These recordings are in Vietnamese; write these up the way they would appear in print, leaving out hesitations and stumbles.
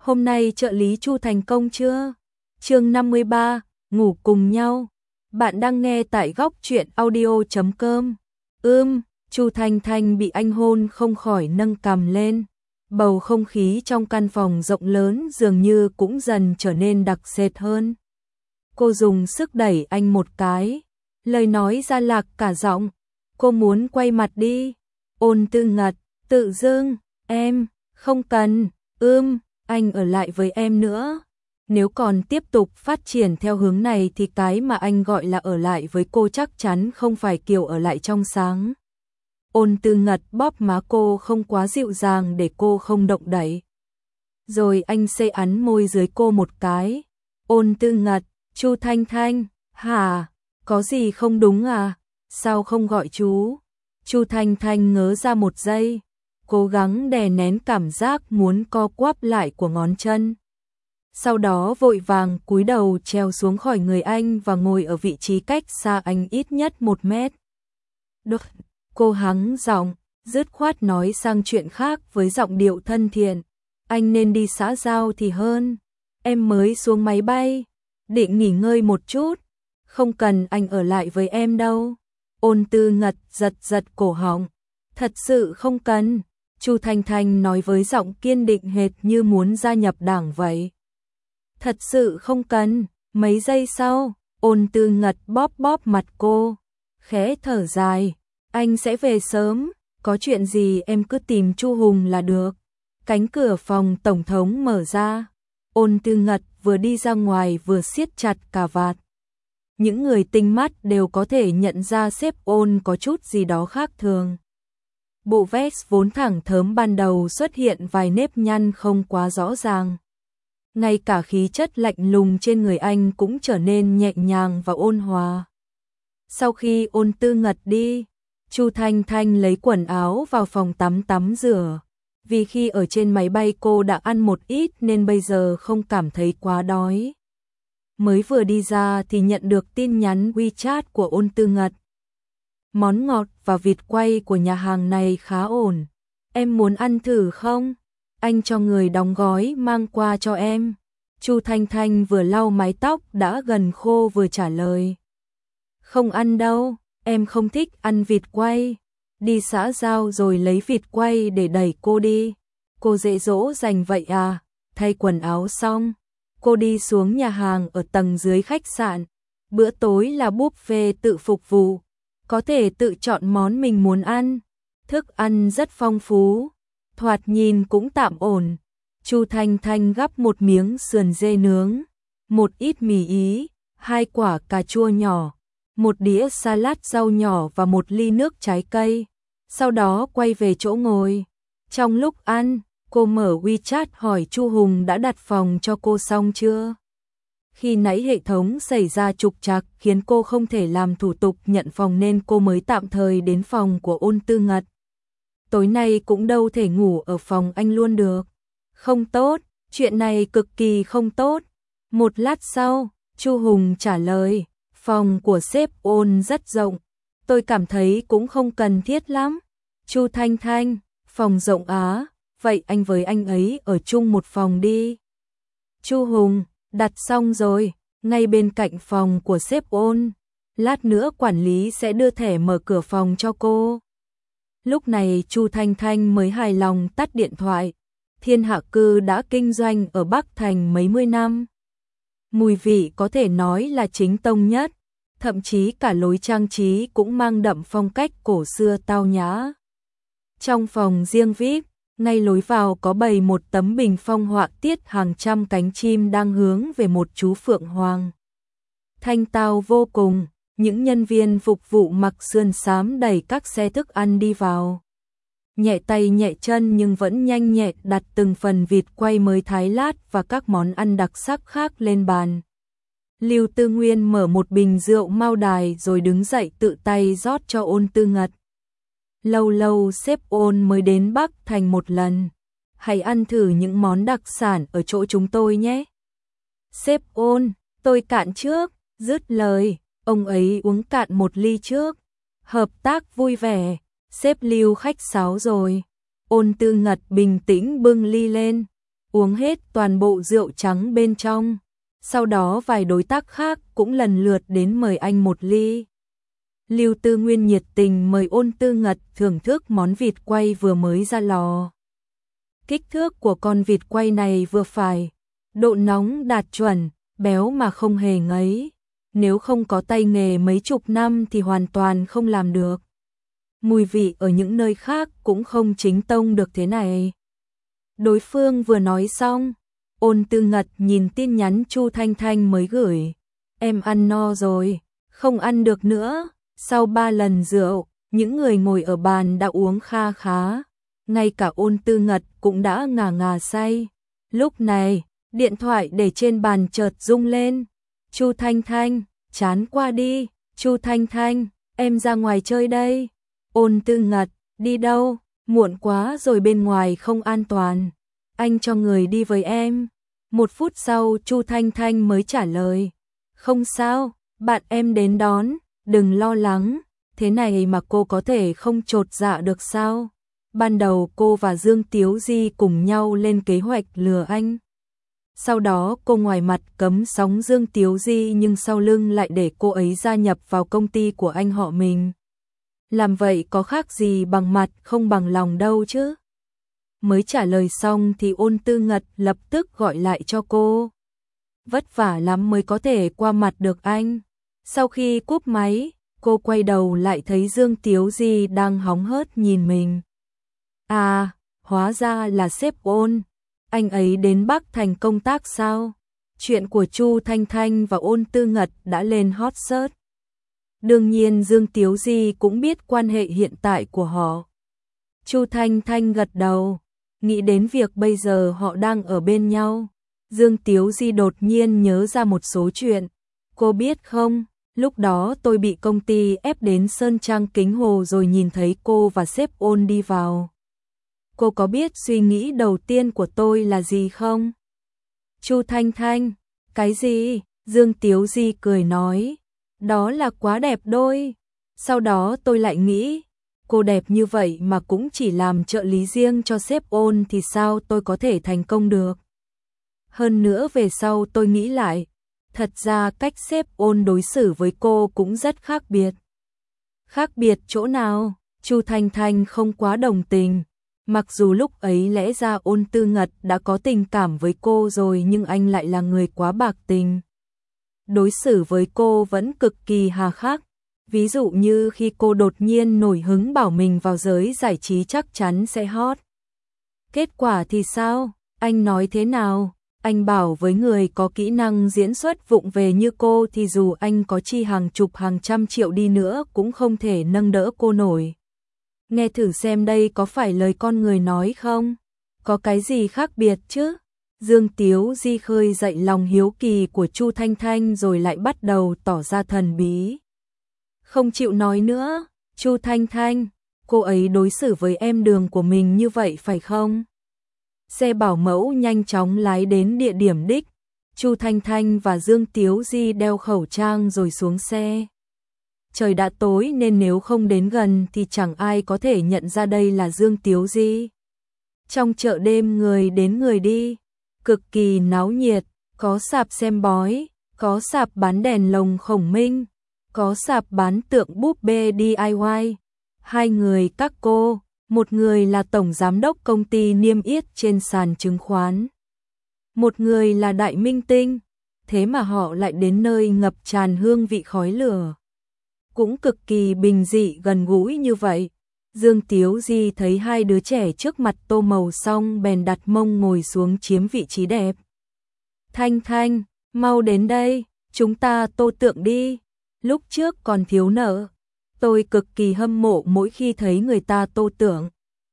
hôm nay trợ lý Chu thành công chưa? Chương 53, ngủ cùng nhau. Bạn đang nghe tại góc truyện audio.com. Chu Thanh Thanh bị anh hôn không khỏi nâng cằm lên. Bầu không khí trong căn phòng rộng lớn dường như cũng dần trở nên đặc sệt hơn. Cô dùng sức đẩy anh một cái, lời nói ra lạc cả giọng. Cô muốn quay mặt đi. Ôn Tư Ngật, tự dưng, em, không cần, anh ở lại với em nữa. Nếu còn tiếp tục phát triển theo hướng này thì cái mà anh gọi là ở lại với cô chắc chắn không phải kiểu ở lại trong sáng. Ôn Tư Ngật bóp má cô không quá dịu dàng để cô không động đậy. Rồi anh xây ắn môi dưới cô một cái. Ôn Tư Ngật, Chu Thanh Thanh, hả? Có gì không đúng à? Sao không gọi chú? Chu Thanh Thanh ngớ ra một giây, cố gắng đè nén cảm giác muốn co quắp lại của ngón chân. Sau đó vội vàng cúi đầu trèo xuống khỏi người anh và ngồi ở vị trí cách xa anh ít nhất 1 mét. Được, cô hắng giọng, dứt khoát nói sang chuyện khác với giọng điệu thân thiện. Anh nên đi xã giao thì hơn. Em mới xuống máy bay, định nghỉ ngơi một chút. Không cần anh ở lại với em đâu. Ôn Tư Ngật giật giật cổ họng. Thật sự không cần. Chu Thanh Thanh nói với giọng kiên định hệt như muốn gia nhập đảng vậy. Thật sự không cần. Mấy giây sau, Ôn Tư Ngật bóp bóp mặt cô, khẽ thở dài. Anh sẽ về sớm, có chuyện gì em cứ tìm Chu Hùng là được. Cánh cửa phòng tổng thống mở ra. Ôn Tư Ngật vừa đi ra ngoài vừa siết chặt cà vạt. Những người tinh mắt đều có thể nhận ra sếp Ôn có chút gì đó khác thường. Bộ vest vốn thẳng thớm ban đầu xuất hiện vài nếp nhăn không quá rõ ràng. Ngay cả khí chất lạnh lùng trên người anh cũng trở nên nhẹ nhàng và ôn hòa. Sau khi Ôn Tư Ngật đi, Chu Thanh Thanh lấy quần áo vào phòng tắm rửa. Vì khi ở trên máy bay cô đã ăn một ít nên bây giờ không cảm thấy quá đói. Mới vừa đi ra thì nhận được tin nhắn WeChat của Ôn Tư Ngật. Món ngọt và vịt quay của nhà hàng này khá ổn. Em muốn ăn thử không? Anh cho người đóng gói mang qua cho em. Chu Thanh Thanh vừa lau mái tóc đã gần khô vừa trả lời. Không ăn đâu, em không thích ăn vịt quay. Đi xã giao rồi lấy vịt quay để đẩy cô đi. Cô dễ dỗ dành vậy à? Thay quần áo xong, cô đi xuống nhà hàng ở tầng dưới khách sạn. Bữa tối là buffet tự phục vụ, có thể tự chọn món mình muốn ăn. Thức ăn rất phong phú, thoạt nhìn cũng tạm ổn. Chu Thanh Thanh gắp một miếng sườn dê nướng, một ít mì Ý, 2 quả cà chua nhỏ, một đĩa salad rau nhỏ và một ly nước trái cây. Sau đó quay về chỗ ngồi. Trong lúc ăn, cô mở WeChat hỏi Chu Hùng đã đặt phòng cho cô xong chưa. Khi nãy hệ thống xảy ra trục trặc khiến cô không thể làm thủ tục nhận phòng nên cô mới tạm thời đến phòng của Ôn Tư Ngật. Tối nay cũng đâu thể ngủ ở phòng anh luôn được. Không tốt, chuyện này cực kỳ không tốt. Một lát sau, Chu Hùng trả lời, phòng của sếp Ôn rất rộng. Tôi cảm thấy cũng không cần thiết lắm. Chu Thanh Thanh, phòng rộng á, vậy anh với anh ấy ở chung một phòng đi. Chu Hùng, đặt xong rồi, ngay bên cạnh phòng của sếp Ôn. Lát nữa quản lý sẽ đưa thẻ mở cửa phòng cho cô. Lúc này Chu Thanh Thanh mới hài lòng tắt điện thoại. Thiên Hạ Cư đã kinh doanh ở Bắc Thành mấy mươi năm. Mùi vị có thể nói là chính tông nhất, thậm chí cả lối trang trí cũng mang đậm phong cách cổ xưa tao nhã. Trong phòng riêng VIP, ngay lối vào có bày một tấm bình phong họa tiết hàng trăm cánh chim đang hướng về một chú phượng hoàng. Thanh tao vô cùng, những nhân viên phục vụ mặc sườn xám đẩy các xe thức ăn đi vào. Nhẹ tay nhẹ chân nhưng vẫn nhanh nhẹn đặt từng phần vịt quay mới thái lát và các món ăn đặc sắc khác lên bàn. Lưu Tư Nguyên mở một bình rượu Mao Đài rồi đứng dậy tự tay rót cho Ôn Tư Ngật. Lâu lâu sếp Ôn mới đến Bắc Thành một lần. Hãy ăn thử những món đặc sản ở chỗ chúng tôi nhé. Sếp Ôn, tôi cạn trước, dứt lời, ông ấy uống cạn một ly trước. Hợp tác vui vẻ, sếp Lưu khách sáo rồi. Ôn Tư Ngật bình tĩnh bưng ly lên. uống hết toàn bộ rượu trắng bên trong. Sau đó vài đối tác khác cũng lần lượt đến mời anh một ly. Lưu Tư Nguyên nhiệt tình mời Ôn Tư Ngật thưởng thức món vịt quay vừa mới ra lò. Kích thước của con vịt quay này vừa phải, độ nóng đạt chuẩn, béo mà không hề ngấy. Nếu không có tay nghề mấy chục năm thì hoàn toàn không làm được. Mùi vị ở những nơi khác cũng không chính tông được thế này. Đối phương vừa nói xong, Ôn Tư Ngật nhìn tin nhắn Chu Thanh Thanh mới gửi. Em ăn no rồi, không ăn được nữa. Sau 3 lần rượu, những người ngồi ở bàn đã uống kha khá. Ngay cả Ôn Tư Ngật cũng đã ngà ngà say. Lúc này, điện thoại để trên bàn chợt rung lên. Chu Thanh Thanh, chán qua đi. Chu Thanh Thanh, em ra ngoài chơi đây. Ôn Tư Ngật, đi đâu? Muộn quá rồi, bên ngoài không an toàn. Anh cho người đi với em. 1 phút sau Chu Thanh Thanh mới trả lời. Không sao, bạn em đến đón, đừng lo lắng. Thế này mà cô có thể không chột dạ được sao? Ban đầu cô và Dương Tiếu Di cùng nhau lên kế hoạch lừa anh. Sau đó cô ngoài mặt cấm sóng Dương Tiếu Di nhưng sau lưng lại để cô ấy gia nhập vào công ty của anh họ mình. Làm vậy có khác gì bằng mặt không bằng lòng đâu chứ. Mới trả lời xong thì Ôn Tư Ngật lập tức gọi lại cho cô. Vất vả lắm mới có thể qua mặt được anh. Sau khi cúp máy, cô quay đầu lại thấy Dương Tiếu Di đang hóng hớt nhìn mình. À, hóa ra là sếp Ôn. Anh ấy đến Bắc Thành công tác sao? Chuyện của Chu Thanh Thanh và Ôn Tư Ngật đã lên hot search. Đương nhiên Dương Tiếu Di cũng biết quan hệ hiện tại của họ. Chu Thanh Thanh gật đầu, nghĩ đến việc bây giờ họ đang ở bên nhau. Dương Tiếu Di đột nhiên nhớ ra một số chuyện. Cô biết không, lúc đó tôi bị công ty ép đến Sơn Trang Kính Hồ rồi nhìn thấy cô và sếp Ôn đi vào. Cô có biết suy nghĩ đầu tiên của tôi là gì không? Chu Thanh Thanh, cái gì? Dương Tiếu Di cười nói, đó là quá đẹp đôi. Sau đó tôi lại nghĩ, cô đẹp như vậy mà cũng chỉ làm trợ lý riêng cho sếp Ôn thì sao tôi có thể thành công được. Hơn nữa về sau tôi nghĩ lại, thật ra cách sếp Ôn đối xử với cô cũng rất khác biệt. Khác biệt chỗ nào? Chu Thanh Thanh không quá đồng tình. Mặc dù lúc ấy lẽ ra Ôn Tư Ngật đã có tình cảm với cô rồi nhưng anh lại là người quá bạc tình. Đối xử với cô vẫn cực kỳ hà khắc. Ví dụ như khi cô đột nhiên nổi hứng bảo mình vào giới giải trí chắc chắn sẽ hot. Kết quả thì sao? Anh nói thế nào? Anh bảo với người có kỹ năng diễn xuất vụng về như cô thì dù anh có chi hàng chục hàng trăm triệu đi nữa cũng không thể nâng đỡ cô nổi. Nghe thử xem đây có phải lời con người nói không? Có cái gì khác biệt chứ? Dương Tiếu Di khơi dậy lòng hiếu kỳ của Chu Thanh Thanh rồi lại bắt đầu tỏ ra thần bí. Không chịu nói nữa, Chu Thanh Thanh, cô ấy đối xử với em đường của mình như vậy phải không? Xe bảo mẫu nhanh chóng lái đến địa điểm đích. Chu Thanh Thanh và Dương Tiếu Di đeo khẩu trang rồi xuống xe. Trời đã tối nên nếu không đến gần thì chẳng ai có thể nhận ra đây là Dương Tiếu Di. Trong chợ đêm người đến người đi, cực kỳ náo nhiệt, có sạp xem bói, có sạp bán đèn lồng khổng minh, có sạp bán tượng búp bê DIY. 2 người các cô, một người là tổng giám đốc công ty niêm yết trên sàn chứng khoán. Một người là đại minh tinh, thế mà họ lại đến nơi ngập tràn hương vị khói lửa. Cũng cực kỳ bình dị gần gũi như vậy. Dương Tiếu Di thấy 2 đứa trẻ trước mặt tô màu xong bèn đặt mông ngồi xuống chiếm vị trí đẹp. Thanh Thanh, mau đến đây, chúng ta tô tượng đi. Lúc trước còn thiếu nợ, tôi cực kỳ hâm mộ mỗi khi thấy người ta tô tượng.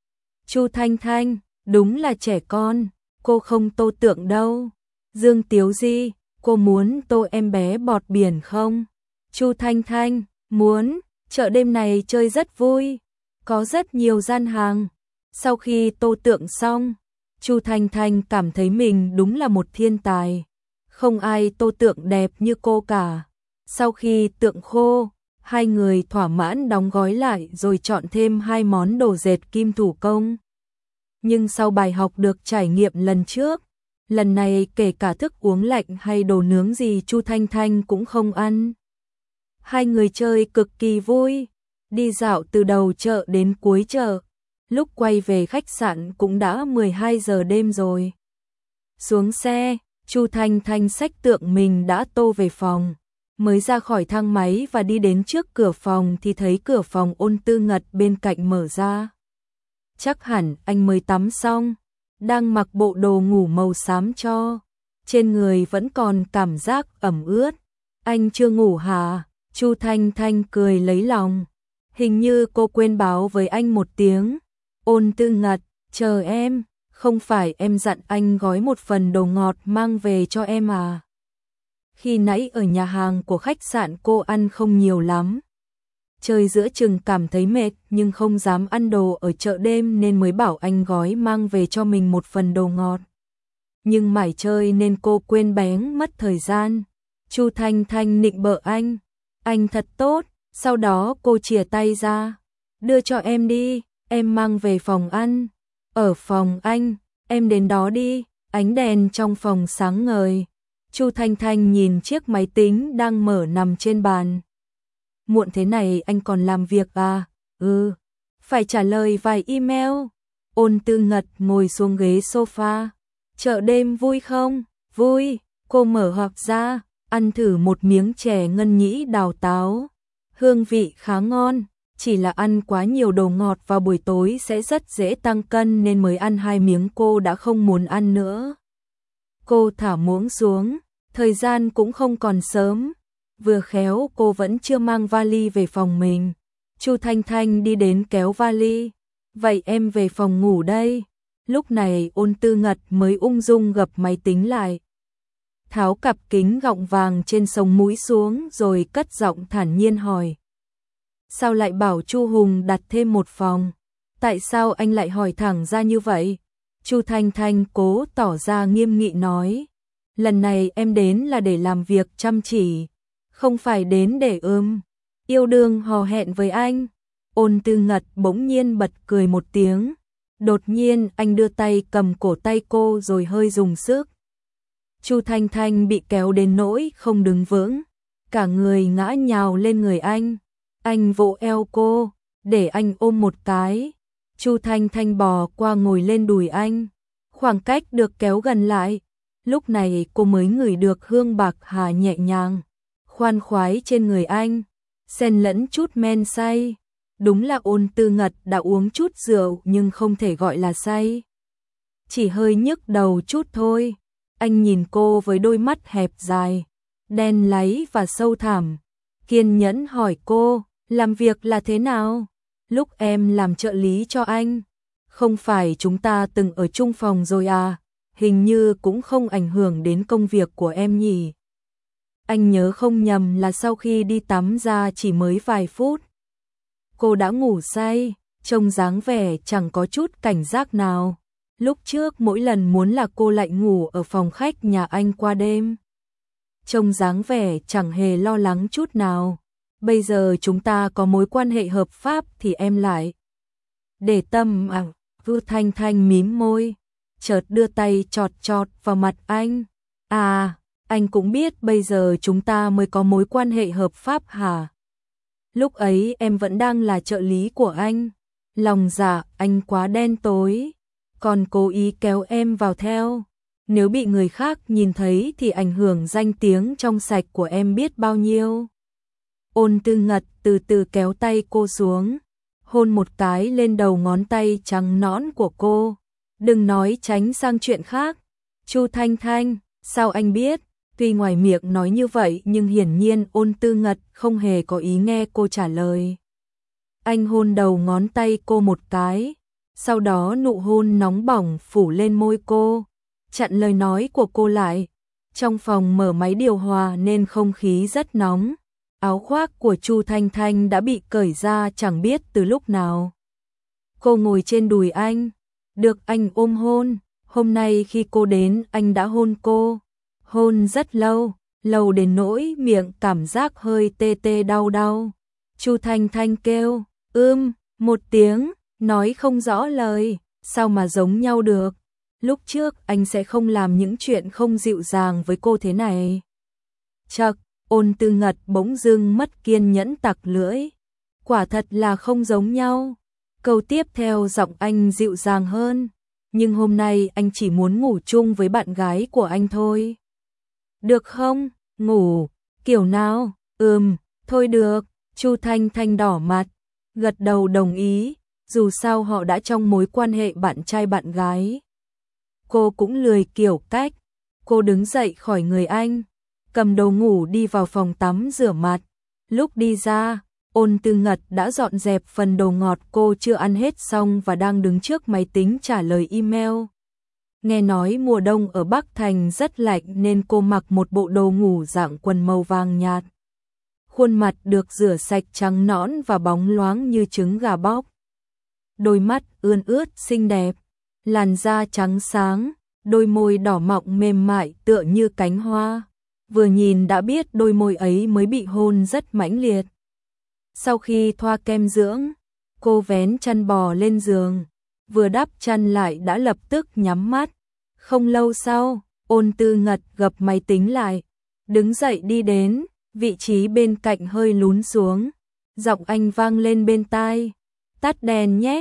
Chu Thanh Thanh, đúng là trẻ con, cô không tô tượng đâu. Dương Tiếu Di, cô muốn tô em bé bọt biển không? Chu Thanh Thanh, muốn, chợ đêm này chơi rất vui, có rất nhiều gian hàng. Sau khi tô tượng xong, Chu Thanh Thanh cảm thấy mình đúng là một thiên tài. Không ai tô tượng đẹp như cô cả. Sau khi tượng khô, 2 người thỏa mãn đóng gói lại rồi chọn thêm 2 món đồ dệt kim thủ công. Nhưng sau bài học được trải nghiệm lần trước, Lần này kể cả thức uống lạnh hay đồ nướng gì Chu Thanh Thanh cũng không ăn. Hai người chơi cực kỳ vui, đi dạo từ đầu chợ đến cuối chợ. Lúc quay về khách sạn cũng đã 12 giờ đêm rồi. Xuống xe, Chu Thanh Thanh xách tượng mình đã tô về phòng. Mới ra khỏi thang máy và đi đến trước cửa phòng thì thấy cửa phòng Ôn Tư Ngật bên cạnh mở ra. Chắc hẳn anh mới tắm xong, đang mặc bộ đồ ngủ màu xám cho. Trên người vẫn còn cảm giác ẩm ướt. Anh chưa ngủ hả? Chu Thanh Thanh cười lấy lòng. Hình như cô quên báo với anh một tiếng. Ôn Tư Ngật, chờ em, không phải em dặn anh gói một phần đồ ngọt mang về cho em à? Khi nãy ở nhà hàng của khách sạn cô ăn không nhiều lắm. Chơi giữa chừng cảm thấy mệt nhưng không dám ăn đồ ở chợ đêm nên mới bảo anh gói mang về cho mình một phần đồ ngọt. Nhưng mải chơi nên cô quên bén mất thời gian. Chu Thanh Thanh nịnh bợ anh thật tốt. Sau đó cô chìa tay ra, đưa cho em đi, em mang về phòng ăn. Ở phòng anh, em đến đó đi. Ánh đèn trong phòng sáng ngời. Chu Thanh Thanh nhìn chiếc máy tính đang mở nằm trên bàn. Muộn thế này anh còn làm việc à? Phải trả lời vài email. Ôn Tư Ngật ngồi xuống ghế sofa. Chợ đêm vui không? Vui. Cô mở hộp ra, ăn thử một miếng chè ngân nhĩ đào táo. Hương vị khá ngon, chỉ là ăn quá nhiều đồ ngọt vào buổi tối sẽ rất dễ tăng cân nên mới ăn 2 miếng cô đã không muốn ăn nữa. Cô thả muỗng xuống, thời gian cũng không còn sớm. Vừa khéo cô vẫn chưa mang vali về phòng mình. Chu Thanh Thanh đi đến kéo vali. Vậy em về phòng ngủ đây. Lúc này Ôn Tư Ngật mới ung dung gập máy tính lại. Tháo cặp kính gọng vàng trên sống mũi xuống rồi cất giọng thản nhiên hỏi. Sao lại bảo Chu Hùng đặt thêm một phòng? Tại sao anh lại hỏi thẳng ra như vậy? Chu Thanh Thanh cố tỏ ra nghiêm nghị nói. Lần này em đến là để làm việc chăm chỉ, không phải đến để yêu đương hò hẹn với anh. Ôn Tư Ngật bỗng nhiên bật cười một tiếng. Đột nhiên anh đưa tay cầm cổ tay cô rồi hơi dùng sức. Chu Thanh Thanh bị kéo đến nỗi không đứng vững, cả người ngã nhào lên người anh. Anh vỗ eo cô, để anh ôm một cái. Chu Thanh Thanh bò qua ngồi lên đùi anh. Khoảng cách được kéo gần lại. Lúc này cô mới ngửi được hương bạc hà nhẹ nhàng, khoan khoái trên người anh, xen lẫn chút men say. Đúng là Ôn Tư Ngật đã uống chút rượu nhưng không thể gọi là say. Chỉ hơi nhức đầu chút thôi. Anh nhìn cô với đôi mắt hẹp dài, đen láy và sâu thẳm. Kiên nhẫn hỏi cô, làm việc là thế nào? Lúc em làm trợ lý cho anh, không phải chúng ta từng ở chung phòng rồi à? Hình như cũng không ảnh hưởng đến công việc của em nhỉ? Anh nhớ không nhầm là sau khi đi tắm ra chỉ mới vài phút, cô đã ngủ say, trông dáng vẻ chẳng có chút cảnh giác nào. Lúc trước mỗi lần muốn là cô lại ngủ ở phòng khách nhà anh qua đêm. Trông dáng vẻ chẳng hề lo lắng chút nào. Bây giờ chúng ta có mối quan hệ hợp pháp thì em lại để tâm à? Vu Thanh Thanh mím môi, chợt đưa tay chọt chọt vào mặt anh. À, anh cũng biết bây giờ chúng ta mới có mối quan hệ hợp pháp hả? Lúc ấy em vẫn đang là trợ lý của anh. Lòng dạ anh quá đen tối, còn cố ý kéo em vào theo. Nếu bị người khác nhìn thấy thì ảnh hưởng danh tiếng trong sạch của em biết bao nhiêu. Ôn Tư Ngật từ từ kéo tay cô xuống, hôn một cái lên đầu ngón tay trắng nõn của cô. Đừng nói tránh sang chuyện khác. Chu Thanh Thanh, sao anh biết? Tuy ngoài miệng nói như vậy nhưng hiển nhiên Ôn Tư Ngật không hề có ý nghe cô trả lời. Anh hôn đầu ngón tay cô một cái, sau đó nụ hôn nóng bỏng phủ lên môi cô, chặn lời nói của cô lại. Trong phòng mở máy điều hòa nên không khí rất nóng. Áo khoác của Chu Thanh Thanh đã bị cởi ra chẳng biết từ lúc nào. Cô ngồi trên đùi anh, được anh ôm hôn. Hôm nay khi cô đến anh đã hôn cô. Hôn rất lâu, lâu đến nỗi miệng cảm giác hơi tê tê đau đau. Chu Thanh Thanh kêu, một tiếng, nói không rõ lời, sao mà giống nhau được. lúc trước anh sẽ không làm những chuyện không dịu dàng với cô thế này. Chậc, Ôn Tư Ngật bỗng dưng mất kiên nhẫn tặc lưỡi. Quả thật là không giống nhau. Câu tiếp theo giọng anh dịu dàng hơn. Nhưng hôm nay anh chỉ muốn ngủ chung với bạn gái của anh thôi. Được không? Ngủ, kiểu nào? Thôi được. Chu Thanh Thanh đỏ mặt, gật đầu đồng ý. Dù sao họ đã trong mối quan hệ bạn trai bạn gái. Cô cũng lười kiểu cách. Cô đứng dậy khỏi người anh, cầm đồ ngủ đi vào phòng tắm rửa mặt. Lúc đi ra, Ôn Tư Ngật đã dọn dẹp phần đồ ngọt cô chưa ăn hết xong và đang đứng trước máy tính trả lời email. Nghe nói mùa đông ở Bắc Thành rất lạnh nên cô mặc một bộ đồ ngủ dạng quần màu vàng nhạt. Khuôn mặt được rửa sạch trắng nõn và bóng loáng như trứng gà bóc. Đôi mắt ươn ướt xinh đẹp, làn da trắng sáng, đôi môi đỏ mọng mềm mại tựa như cánh hoa. Vừa nhìn đã biết đôi môi ấy mới bị hôn rất mãnh liệt. Sau khi thoa kem dưỡng, cô vén chăn bò lên giường, vừa đắp chăn lại đã lập tức nhắm mắt. Không lâu sau, Ôn Tư Ngật gập máy tính lại, đứng dậy đi đến, vị trí bên cạnh hơi lún xuống. Giọng anh vang lên bên tai. Tắt đèn nhé.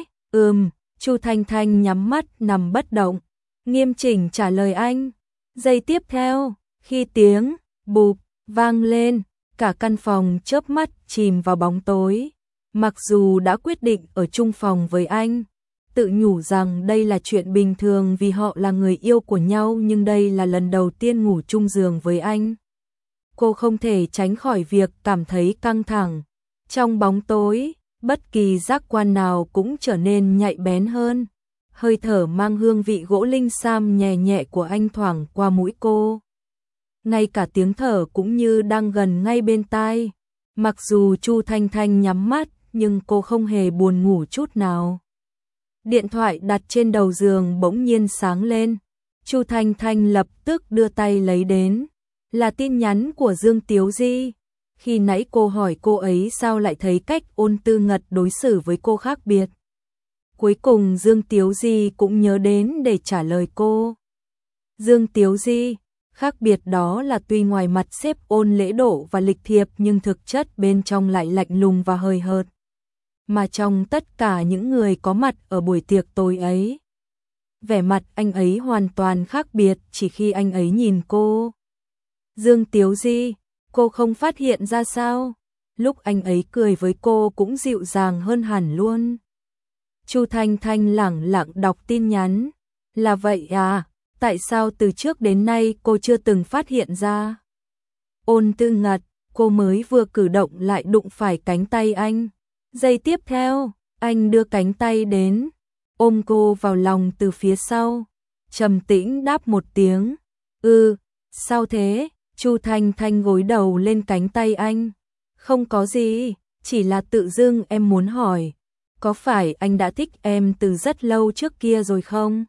Chu Thanh Thanh nhắm mắt nằm bất động, nghiêm chỉnh trả lời anh. Giây tiếp theo, khi tiếng bụp vang lên, cả căn phòng chớp mắt chìm vào bóng tối. Mặc dù đã quyết định ở chung phòng với anh, tự nhủ rằng đây là chuyện bình thường vì họ là người yêu của nhau, nhưng đây là lần đầu tiên ngủ chung giường với anh. Cô không thể tránh khỏi việc cảm thấy căng thẳng. Trong bóng tối, bất kỳ giác quan nào cũng trở nên nhạy bén hơn. Hơi thở mang hương vị gỗ linh sam nhẹ nhẹ của anh thoảng qua mũi cô. Ngay cả tiếng thở cũng như đang gần ngay bên tai. Mặc dù Chu Thanh Thanh nhắm mắt, nhưng cô không hề buồn ngủ chút nào. Điện thoại đặt trên đầu giường bỗng nhiên sáng lên. Chu Thanh Thanh lập tức đưa tay lấy đến. Là tin nhắn của Dương Tiếu Di. Khi nãy cô hỏi cô ấy sao lại thấy cách Ôn Tư Ngật đối xử với cô khác biệt. Cuối cùng Dương Tiếu Di cũng nhớ đến để trả lời cô. Dương Tiếu Di, khác biệt đó là tuy ngoài mặt xếp Ôn lễ độ và lịch thiệp nhưng thực chất bên trong lại lạnh lùng và hời hợt. Mà trong tất cả những người có mặt ở buổi tiệc tối ấy, vẻ mặt anh ấy hoàn toàn khác biệt chỉ khi anh ấy nhìn cô. Dương Tiếu Di, cô không phát hiện ra sao? Lúc anh ấy cười với cô cũng dịu dàng hơn hẳn luôn. Chu Thanh Thanh lẳng lặng đọc tin nhắn. Là vậy à? Tại sao từ trước đến nay cô chưa từng phát hiện ra? Ôn Tư Ngật, cô mới vừa cử động lại đụng phải cánh tay anh. Giây tiếp theo, anh đưa cánh tay đến, ôm cô vào lòng từ phía sau. Trầm tĩnh đáp một tiếng. Sao thế? Chu Thanh Thanh gối đầu lên cánh tay anh. Không có gì, chỉ là tự dưng em muốn hỏi. Có phải anh đã thích em từ rất lâu trước kia rồi không?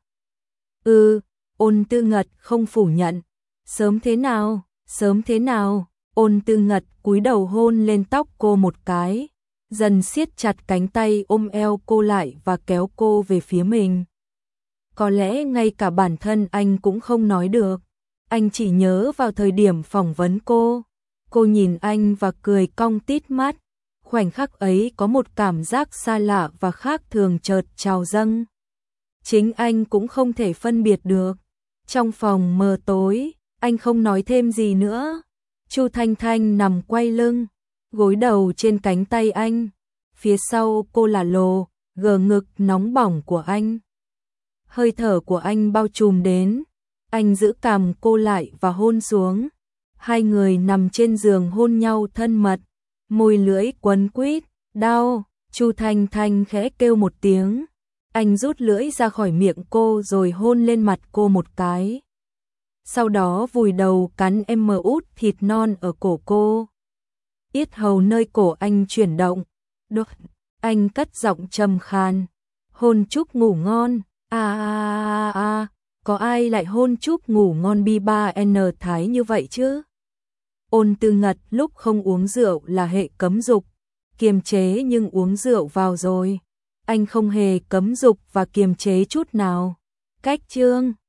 Ôn Tư Ngật không phủ nhận. Sớm thế nào? Sớm thế nào? Ôn Tư Ngật cúi đầu hôn lên tóc cô một cái, dần siết chặt cánh tay ôm eo cô lại và kéo cô về phía mình. Có lẽ ngay cả bản thân anh cũng không nói được. Anh chỉ nhớ vào thời điểm phỏng vấn cô. Cô nhìn anh và cười cong tít mắt. Khoảnh khắc ấy có một cảm giác xa lạ và khác thường chợt trào dâng. Chính anh cũng không thể phân biệt được. Trong phòng mờ tối, anh không nói thêm gì nữa. Chu Thanh Thanh nằm quay lưng, gối đầu trên cánh tay anh. Phía sau cô là lồ, gờ ngực nóng bỏng của anh. Hơi thở của anh bao trùm đến. Anh giữ cằm cô lại và hôn xuống. Hai người nằm trên giường hôn nhau thân mật. Môi lưỡi quấn quýt, đau. Chu Thanh Thanh khẽ kêu một tiếng. Anh rút lưỡi ra khỏi miệng cô rồi hôn lên mặt cô một cái. Sau đó vùi đầu cắn út thịt non ở cổ cô. Yết hầu nơi cổ anh chuyển động. Đột, anh cất giọng trầm khan. Hôn chúc ngủ ngon. Có ai lại hôn chúc ngủ ngon B3N Thái như vậy chứ? Ôn Tư Ngật lúc không uống rượu là hệ cấm dục, kiềm chế, nhưng uống rượu vào rồi, anh không hề cấm dục và kiềm chế chút nào. Cách chương